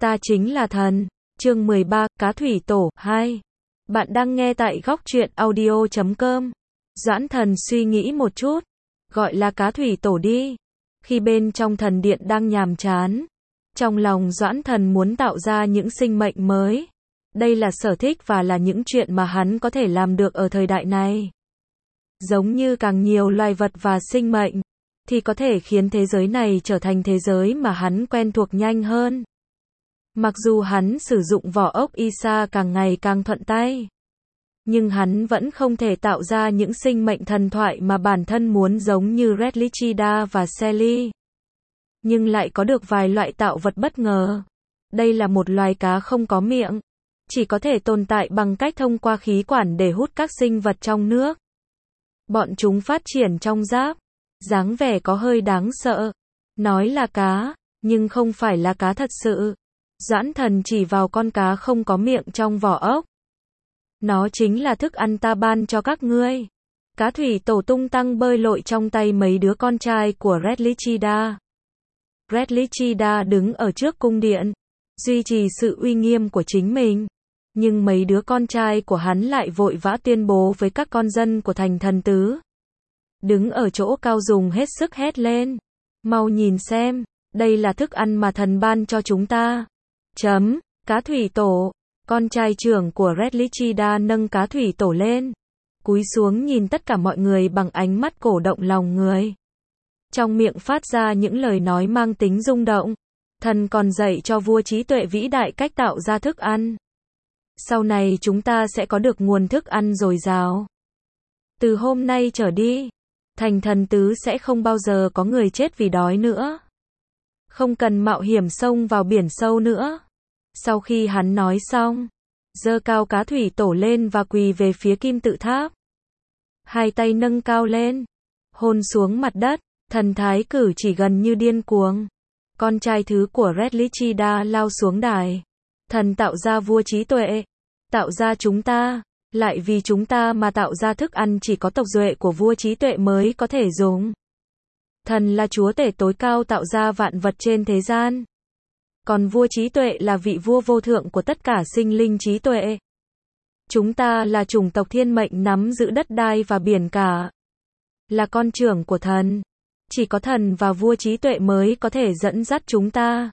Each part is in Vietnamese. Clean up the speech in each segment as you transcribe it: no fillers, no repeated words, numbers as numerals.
Ta chính là thần. Chương 13, Cá Thủy Tổ 2. Bạn đang nghe tại góc truyện audio.com. Doãn Thần suy nghĩ một chút, gọi là Cá Thủy Tổ đi. Khi bên trong thần điện đang nhàm chán, trong lòng Doãn Thần muốn tạo ra những sinh mệnh mới. Đây là sở thích và là những chuyện mà hắn có thể làm được ở thời đại này. Giống như càng nhiều loài vật và sinh mệnh, thì có thể khiến thế giới này trở thành thế giới mà hắn quen thuộc nhanh hơn. Mặc dù hắn sử dụng vỏ ốc Isa càng ngày càng thuận tay, nhưng hắn vẫn không thể tạo ra những sinh mệnh thần thoại mà bản thân muốn, giống như Redlichida và Sally. Nhưng lại có được vài loại tạo vật bất ngờ. Đây là một loài cá không có miệng, chỉ có thể tồn tại bằng cách thông qua khí quản để hút các sinh vật trong nước. Bọn chúng phát triển trong giáp, dáng vẻ có hơi đáng sợ. Nói là cá, nhưng không phải là cá thật sự. Doãn Thần chỉ vào con cá không có miệng trong vỏ ốc. Nó chính là thức ăn ta ban cho các ngươi. Cá thủy tổ tung tăng bơi lội trong tay mấy đứa con trai của Redlichida. Redlichida đứng ở trước cung điện, duy trì sự uy nghiêm của chính mình. Nhưng mấy đứa con trai của hắn lại vội vã tuyên bố với các con dân của thành thần tứ. Đứng ở chỗ cao dùng hết sức hét lên. Mau nhìn xem, đây là thức ăn mà thần ban cho chúng ta. Cá thủy tổ. Con trai trưởng của Redlichida nâng cá thủy tổ lên, cúi xuống nhìn tất cả mọi người bằng ánh mắt cổ động lòng người. Trong miệng phát ra những lời nói mang tính rung động. Thần còn dạy cho vua trí tuệ vĩ đại cách tạo ra thức ăn. Sau này chúng ta sẽ có được nguồn thức ăn dồi dào. Từ hôm nay trở đi, thành thần tứ sẽ không bao giờ có người chết vì đói nữa. Không cần mạo hiểm xông vào biển sâu nữa. Sau khi hắn nói xong, giơ cao cá thủy tổ lên và quỳ về phía kim tự tháp. Hai tay nâng cao lên, hôn xuống mặt đất, thần thái cử chỉ gần như điên cuồng. Con trai thứ của Redlichida lao xuống đài. Thần tạo ra vua trí tuệ, tạo ra chúng ta, lại vì chúng ta mà tạo ra thức ăn chỉ có tộc duệ của vua trí tuệ mới có thể dùng. Thần là chúa tể tối cao tạo ra vạn vật trên thế gian. Còn vua trí tuệ là vị vua vô thượng của tất cả sinh linh trí tuệ. Chúng ta là chủng tộc thiên mệnh nắm giữ đất đai và biển cả. Là con trưởng của thần. Chỉ có thần và vua trí tuệ mới có thể dẫn dắt chúng ta.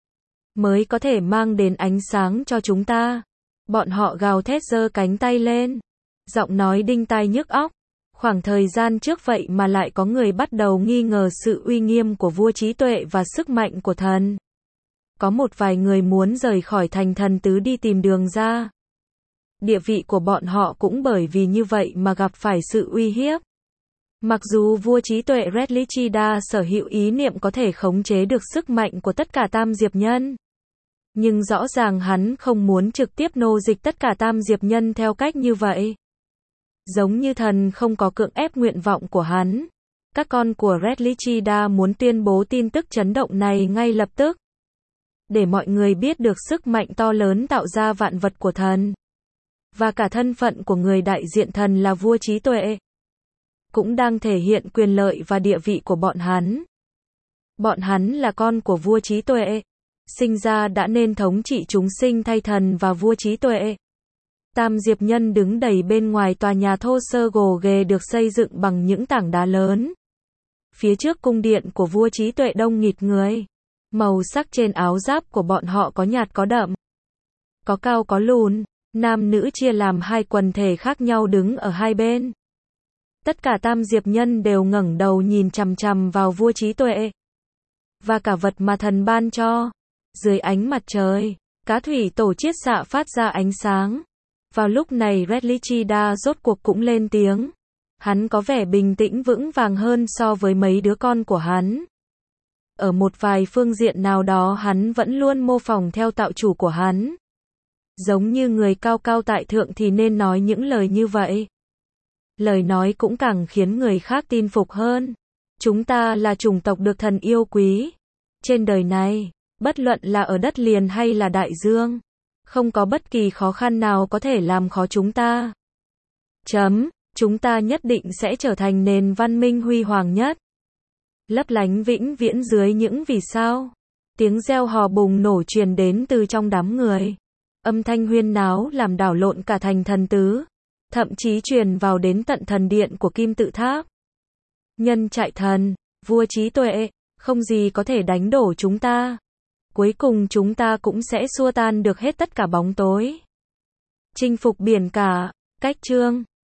Mới có thể mang đến ánh sáng cho chúng ta. Bọn họ gào thét giơ cánh tay lên. Giọng nói đinh tai nhức óc. Khoảng thời gian trước vậy mà lại có người bắt đầu nghi ngờ sự uy nghiêm của vua trí tuệ và sức mạnh của thần. Có một vài người muốn rời khỏi thành thần tứ đi tìm đường ra. Địa vị của bọn họ cũng bởi vì như vậy mà gặp phải sự uy hiếp. Mặc dù vua trí tuệ Redlichida sở hữu ý niệm có thể khống chế được sức mạnh của tất cả tam diệp nhân, nhưng rõ ràng hắn không muốn trực tiếp nô dịch tất cả tam diệp nhân theo cách như vậy. Giống như thần không có cưỡng ép nguyện vọng của hắn. Các con của Redlichida muốn tuyên bố tin tức chấn động này ngay lập tức, để mọi người biết được sức mạnh to lớn tạo ra vạn vật của thần. Và cả thân phận của người đại diện thần là vua trí tuệ, cũng đang thể hiện quyền lợi và địa vị của bọn hắn. Bọn hắn là con của vua trí tuệ, sinh ra đã nên thống trị chúng sinh thay thần và vua trí tuệ. Tam diệp nhân đứng đầy bên ngoài tòa nhà thô sơ gồ ghề được xây dựng bằng những tảng đá lớn. Phía trước cung điện của vua trí tuệ đông nghịt người. Màu sắc trên áo giáp của bọn họ có nhạt có đậm, có cao có lùn. Nam nữ chia làm hai quần thể khác nhau đứng ở hai bên. Tất cả tam diệp nhân đều ngẩng đầu nhìn chằm chằm vào vua trí tuệ và cả vật mà thần ban cho. Dưới ánh mặt trời, cá thủy tổ chiết xạ phát ra ánh sáng. Vào lúc này Redlichida rốt cuộc cũng lên tiếng. Hắn có vẻ bình tĩnh vững vàng hơn so với mấy đứa con của hắn. Ở một vài phương diện nào đó hắn vẫn luôn mô phỏng theo tạo chủ của hắn. Giống như người cao cao tại thượng thì nên nói những lời như vậy. Lời nói cũng càng khiến người khác tin phục hơn. Chúng ta là chủng tộc được thần yêu quý. Trên đời này, bất luận là ở đất liền hay là đại dương, không có bất kỳ khó khăn nào có thể làm khó chúng ta. Chúng ta nhất định sẽ trở thành nền văn minh huy hoàng nhất, lấp lánh vĩnh viễn dưới những vì sao. Tiếng reo hò bùng nổ truyền đến từ trong đám người. Âm thanh huyên náo làm đảo lộn cả thành thần tứ, thậm chí truyền vào đến tận thần điện của Kim Tự Tháp. Nhân trại thần, vua trí tuệ, không gì có thể đánh đổ chúng ta. Cuối cùng chúng ta cũng sẽ xua tan được hết tất cả bóng tối. Chinh phục biển cả. Cách chương